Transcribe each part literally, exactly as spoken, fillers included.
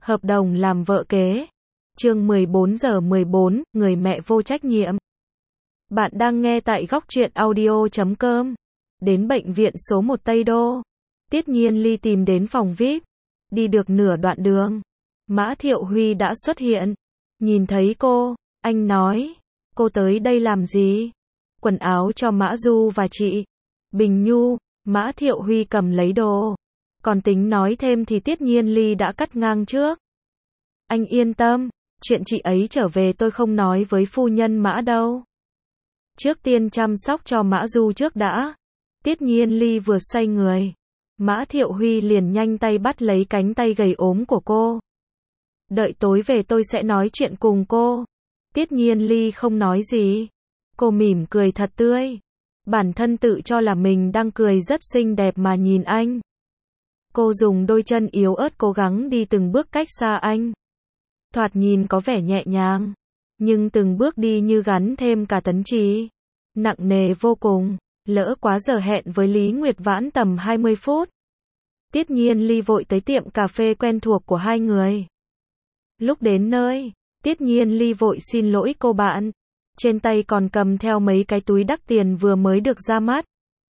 Hợp đồng làm vợ kế. Chương mười bốn giờ mười bốn, người mẹ vô trách nhiệm. Bạn đang nghe tại góc truyện audio chấm com. Đến bệnh viện số một Tây Đô. Tiết Nhiên Ly tìm đến phòng vi ai pi. Đi được nửa đoạn đường, Mã Thiệu Huy đã xuất hiện. Nhìn thấy cô, anh nói, cô tới đây làm gì? Quần áo cho Mã Du và chị Bình Nhu. Mã Thiệu Huy cầm lấy đồ. Còn tính nói thêm thì Tiết Nhiên Ly đã cắt ngang trước. Anh yên tâm, chuyện chị ấy trở về tôi không nói với phu nhân Mã đâu. Trước tiên chăm sóc cho Mã Du trước đã. Tiết Nhiên Ly vừa xoay người, Mã Thiệu Huy liền nhanh tay bắt lấy cánh tay gầy ốm của cô. Đợi tối về tôi sẽ nói chuyện cùng cô. Tiết Nhiên Ly không nói gì. Cô mỉm cười thật tươi. Bản thân tự cho là mình đang cười rất xinh đẹp mà nhìn anh. Cô dùng đôi chân yếu ớt cố gắng đi từng bước cách xa anh. Thoạt nhìn có vẻ nhẹ nhàng, nhưng từng bước đi như gắn thêm cả tấn trí. Nặng nề vô cùng. Lỡ quá giờ hẹn với Lý Nguyệt Vãn tầm hai mươi phút. Tiết Nhiên Ly vội tới tiệm cà phê quen thuộc của hai người. Lúc đến nơi, Tiết Nhiên Ly vội xin lỗi cô bạn. Trên tay còn cầm theo mấy cái túi đắt tiền vừa mới được ra mắt.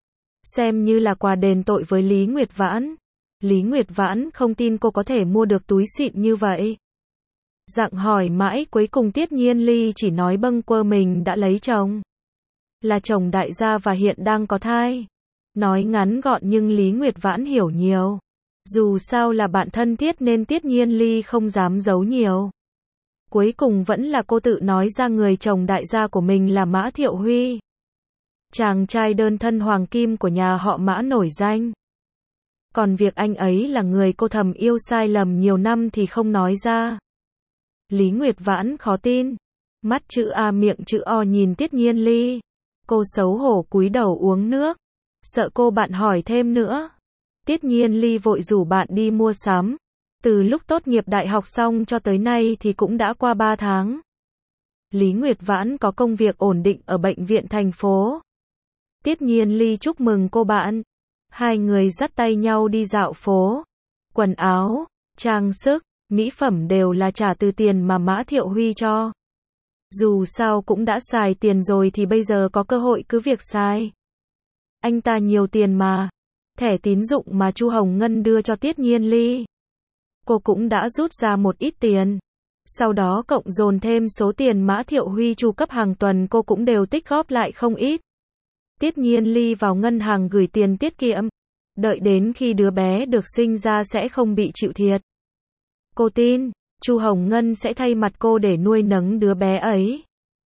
Xem như là quà đền tội với Lý Nguyệt Vãn. Lý Nguyệt Vãn không tin cô có thể mua được túi xịn như vậy. Dặng hỏi mãi cuối cùng Tiết Nhiên Ly chỉ nói bâng quơ mình đã lấy chồng. Là chồng đại gia và hiện đang có thai. Nói ngắn gọn nhưng Lý Nguyệt Vãn hiểu nhiều. Dù sao là bạn thân Tiết nên Tiết Nhiên Ly không dám giấu nhiều. Cuối cùng vẫn là cô tự nói ra người chồng đại gia của mình là Mã Thiệu Huy. Chàng trai đơn thân hoàng kim của nhà họ Mã nổi danh. Còn việc anh ấy là người cô thầm yêu sai lầm nhiều năm thì không nói ra. Lý Nguyệt Vãn khó tin. Mắt chữ A miệng chữ O nhìn Tiết Nhiên Ly. Cô xấu hổ cúi đầu uống nước. Sợ cô bạn hỏi thêm nữa. Tiết Nhiên Ly vội rủ bạn đi mua sắm. Từ lúc tốt nghiệp đại học xong cho tới nay thì cũng đã qua ba tháng. Lý Nguyệt Vãn có công việc ổn định ở bệnh viện thành phố. Tiết Nhiên Ly chúc mừng cô bạn. Hai người dắt tay nhau đi dạo phố. Quần áo, trang sức, mỹ phẩm đều là trả từ tiền mà Mã Thiệu Huy cho. Dù sao cũng đã xài tiền rồi thì bây giờ có cơ hội cứ việc xài. Anh ta nhiều tiền mà. Thẻ tín dụng mà Chu Hồng Ngân đưa cho Tiết Nhiên Ly. Cô cũng đã rút ra một ít tiền. Sau đó cộng dồn thêm số tiền Mã Thiệu Huy chu cấp hàng tuần cô cũng đều tích góp lại không ít. Tiết Nhiên Ly vào ngân hàng gửi tiền tiết kiệm. Đợi đến khi đứa bé được sinh ra sẽ không bị chịu thiệt. Cô tin, Chu Hồng Ngân sẽ thay mặt cô để nuôi nấng đứa bé ấy.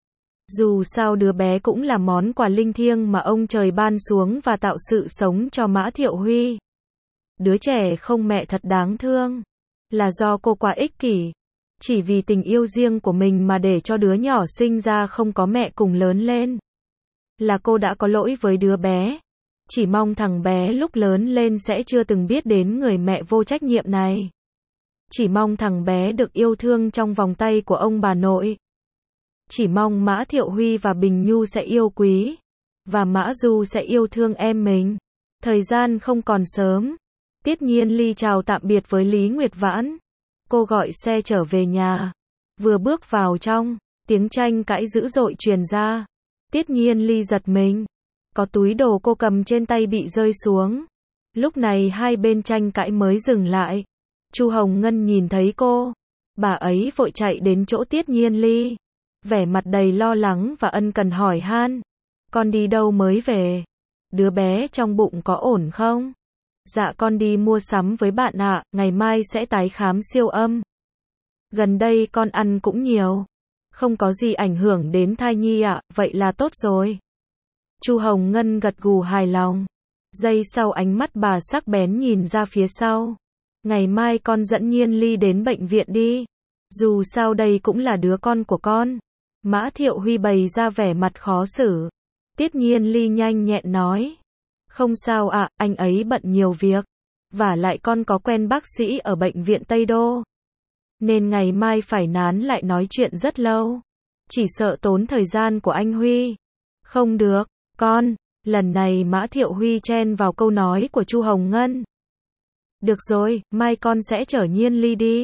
Dù sao đứa bé cũng là món quà linh thiêng mà ông trời ban xuống và tạo sự sống cho Mã Thiệu Huy. Đứa trẻ không mẹ thật đáng thương. Là do cô quá ích kỷ. Chỉ vì tình yêu riêng của mình mà để cho đứa nhỏ sinh ra không có mẹ cùng lớn lên. Là cô đã có lỗi với đứa bé. Chỉ mong thằng bé lúc lớn lên sẽ chưa từng biết đến người mẹ vô trách nhiệm này. Chỉ mong thằng bé được yêu thương trong vòng tay của ông bà nội. Chỉ mong Mã Thiệu Huy và Bình Nhu sẽ yêu quý. Và Mã Du sẽ yêu thương em mình. Thời gian không còn sớm. Tiết Nhiên Ly chào tạm biệt với Lý Nguyệt Vãn. Cô gọi xe trở về nhà. Vừa bước vào trong, tiếng tranh cãi dữ dội truyền ra. Tiết Nhiên Ly giật mình. Có túi đồ cô cầm trên tay bị rơi xuống. Lúc này hai bên tranh cãi mới dừng lại. Chu Hồng Ngân nhìn thấy cô. Bà ấy vội chạy đến chỗ Tiết Nhiên Ly. Vẻ mặt đầy lo lắng và ân cần hỏi han. Con đi đâu mới về? Đứa bé trong bụng có ổn không? Dạ con đi mua sắm với bạn ạ, ngày mai sẽ tái khám siêu âm. Gần đây con ăn cũng nhiều. Không có gì ảnh hưởng đến thai nhi ạ, vậy là tốt rồi. Chu Hồng Ngân gật gù hài lòng. Giây sau ánh mắt bà sắc bén nhìn ra phía sau. Ngày mai con dẫn Nhiên Ly đến bệnh viện đi. Dù sao đây cũng là đứa con của con. Mã Thiệu Huy bày ra vẻ mặt khó xử. Tiết Nhiên Ly nhanh nhẹn nói. Không sao ạ, anh ấy bận nhiều việc. Vả lại con có quen bác sĩ ở bệnh viện Tây Đô. Nên ngày mai phải nán lại nói chuyện rất lâu. Chỉ sợ tốn thời gian của anh Huy. Không được, con. Lần này Mã Thiệu Huy chen vào câu nói của Chu Hồng Ngân. Được rồi, mai con sẽ chở Nhiên Ly đi.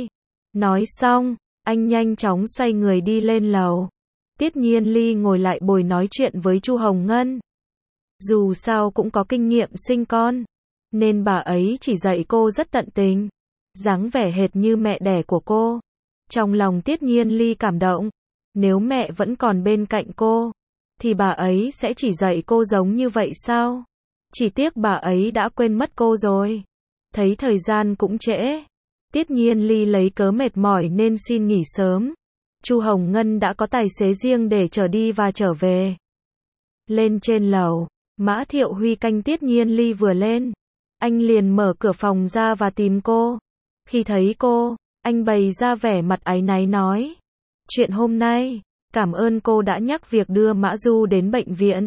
Nói xong, anh nhanh chóng xoay người đi lên lầu. Tiết Nhiên Ly ngồi lại bồi nói chuyện với Chu Hồng Ngân. Dù sao cũng có kinh nghiệm sinh con, nên bà ấy chỉ dạy cô rất tận tình, dáng vẻ hệt như mẹ đẻ của cô. Trong lòng Tiết Nhiên Ly cảm động, nếu mẹ vẫn còn bên cạnh cô, thì bà ấy sẽ chỉ dạy cô giống như vậy sao? Chỉ tiếc bà ấy đã quên mất cô rồi. Thấy thời gian cũng trễ, Tiết Nhiên Ly lấy cớ mệt mỏi nên xin nghỉ sớm. Chu Hồng Ngân đã có tài xế riêng để chở đi và trở về. Lên trên lầu, Mã Thiệu Huy canh Tiết Nhiên Ly vừa lên, anh liền mở cửa phòng ra và tìm cô. Khi thấy cô, anh bày ra vẻ mặt áy náy nói: chuyện hôm nay, cảm ơn cô đã nhắc việc đưa Mã Du đến bệnh viện.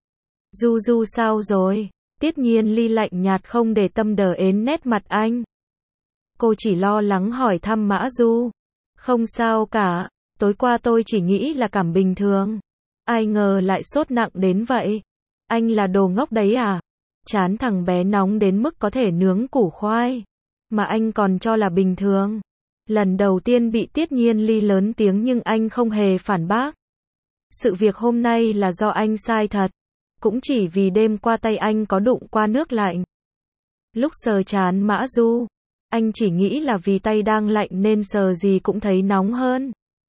Du Du sao rồi? Tiết Nhiên Ly lạnh nhạt không để tâm đờ ến nét mặt anh. Cô chỉ lo lắng hỏi thăm Mã Du. Không sao cả, tối qua tôi chỉ nghĩ là cảm bình thường. Ai ngờ lại sốt nặng đến vậy. Anh là đồ ngốc đấy à? Chán thằng bé nóng đến mức có thể nướng củ khoai, mà anh còn cho là bình thường. Lần đầu tiên bị Tiết Nhiên Ly lớn tiếng nhưng anh không hề phản bác. Sự việc hôm nay là do anh sai thật. Cũng chỉ vì đêm qua tay anh có đụng qua nước lạnh. Lúc sờ trán Mã Du, anh chỉ nghĩ là vì tay đang lạnh nên sờ gì cũng thấy nóng hơn.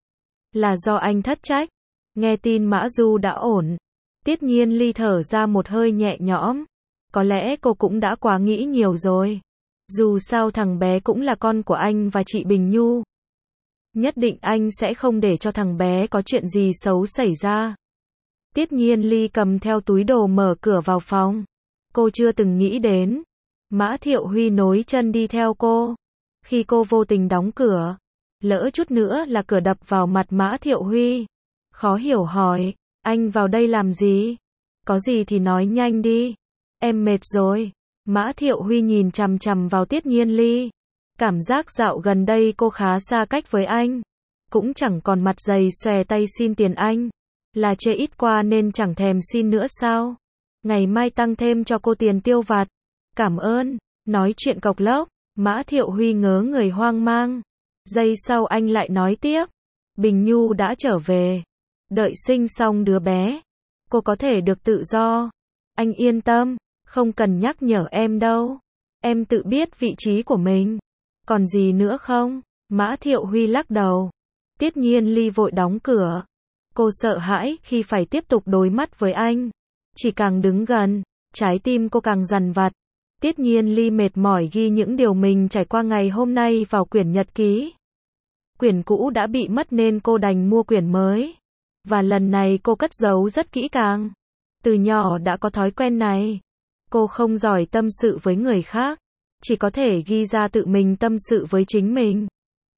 Là do anh thất trách. Nghe tin Mã Du đã ổn, Tiết Nhiên Ly thở ra một hơi nhẹ nhõm. Có lẽ cô cũng đã quá nghĩ nhiều rồi. Dù sao thằng bé cũng là con của anh và chị Bình Nhu. Nhất định anh sẽ không để cho thằng bé có chuyện gì xấu xảy ra. Tiết Nhiên Ly cầm theo túi đồ mở cửa vào phòng. Cô chưa từng nghĩ đến Mã Thiệu Huy nối chân đi theo cô. Khi cô vô tình đóng cửa, lỡ chút nữa là cửa đập vào mặt Mã Thiệu Huy. Khó hiểu hỏi: anh vào đây làm gì? Có gì thì nói nhanh đi. Em mệt rồi. Mã Thiệu Huy nhìn chằm chằm vào Tiết Nhiên Ly. Cảm giác dạo gần đây cô khá xa cách với anh. Cũng chẳng còn mặt dày xòe tay xin tiền anh. Là chê ít qua nên chẳng thèm xin nữa sao? Ngày mai tăng thêm cho cô tiền tiêu vặt. Cảm ơn. Nói chuyện cộc lốc, Mã Thiệu Huy ngớ người hoang mang. Giây sau anh lại nói tiếp: Bình Nhu đã trở về. Đợi sinh xong đứa bé, cô có thể được tự do. Anh yên tâm, không cần nhắc nhở em đâu. Em tự biết vị trí của mình. Còn gì nữa không? Mã Thiệu Huy lắc đầu. Tiết Nhiên Ly vội đóng cửa. Cô sợ hãi khi phải tiếp tục đối mắt với anh. Chỉ càng đứng gần, trái tim cô càng dằn vặt. Tiết Nhiên Ly mệt mỏi ghi những điều mình trải qua ngày hôm nay vào quyển nhật ký. Quyển cũ đã bị mất nên cô đành mua quyển mới. Và lần này cô cất giấu rất kỹ càng. Từ nhỏ đã có thói quen này. Cô không giỏi tâm sự với người khác, chỉ có thể ghi ra tự mình tâm sự với chính mình.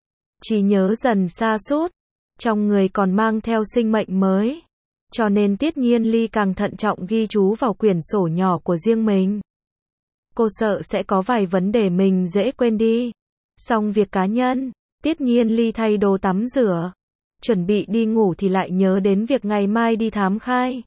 Trí nhớ dần sa sút, trong người còn mang theo sinh mệnh mới. Cho nên Tiết Nhiên Ly càng thận trọng ghi chú vào quyển sổ nhỏ của riêng mình. Cô sợ sẽ có vài vấn đề mình dễ quên đi. Xong việc cá nhân, Tiết Nhiên Ly thay đồ tắm rửa, chuẩn bị đi ngủ thì lại nhớ đến việc ngày mai đi thám khai.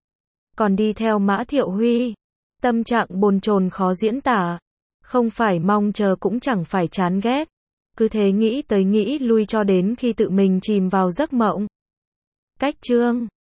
Còn đi theo Mã Thiệu Huy, tâm trạng bồn chồn khó diễn tả. Không phải mong chờ cũng chẳng phải chán ghét. Cứ thế nghĩ tới nghĩ lui cho đến khi tự mình chìm vào giấc mộng. Cách chương